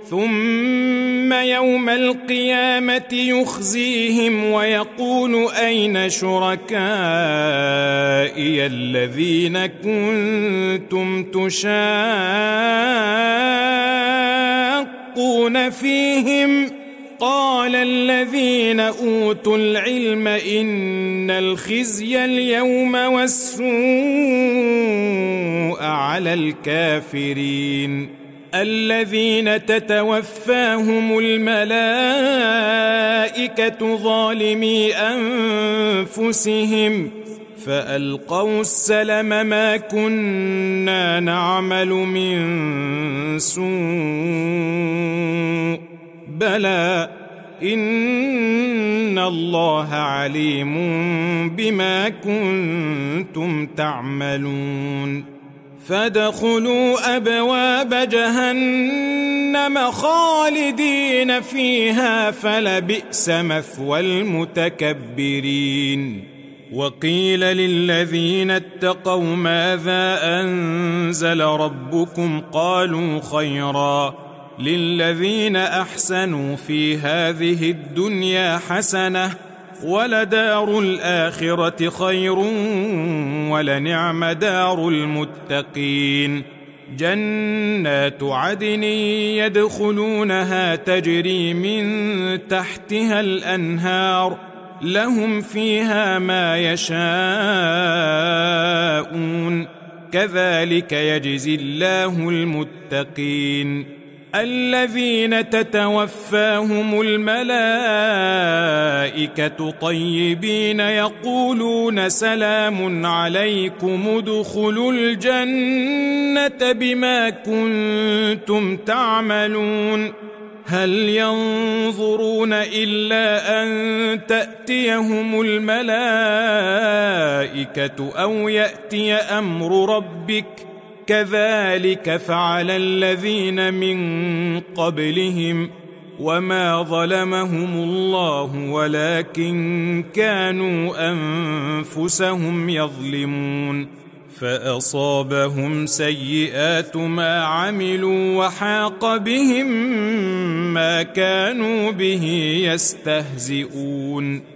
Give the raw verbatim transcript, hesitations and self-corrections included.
ثم يوم القيامة يخزيهم ويقول أين شركائي الذين كنتم تشاقون فيهم قال الذين أوتوا العلم إن الخزي اليوم والسوء على الكافرين الذين تتوفاهم الملائكة ظالمي أنفسهم فألقوا السلم ما كنا نعمل من سوء بلى إن الله عليم بما كنتم تعملون فادخلوا أبواب جهنم خالدين فيها فلبئس مثوى المتكبرين وقيل للذين اتقوا ماذا أنزل ربكم قالوا خيرا للذين أحسنوا في هذه الدنيا حسنة ولدار الآخرة خير ولنعم دار المتقين جنات عدن يدخلونها تجري من تحتها الأنهار لهم فيها ما يشاءون كذلك يجزي الله المتقين الذين تتوفاهم الملائكة طيبين يقولون سلام عليكم ادخلوا الجنة بما كنتم تعملون هل ينظرون إلا أن تأتيهم الملائكة أو يأتي أمر ربك كذلك فعل الذين من قبلهم وما ظلمهم الله ولكن كانوا أنفسهم يظلمون فأصابهم سيئات ما عملوا وحاق بهم ما كانوا به يستهزئون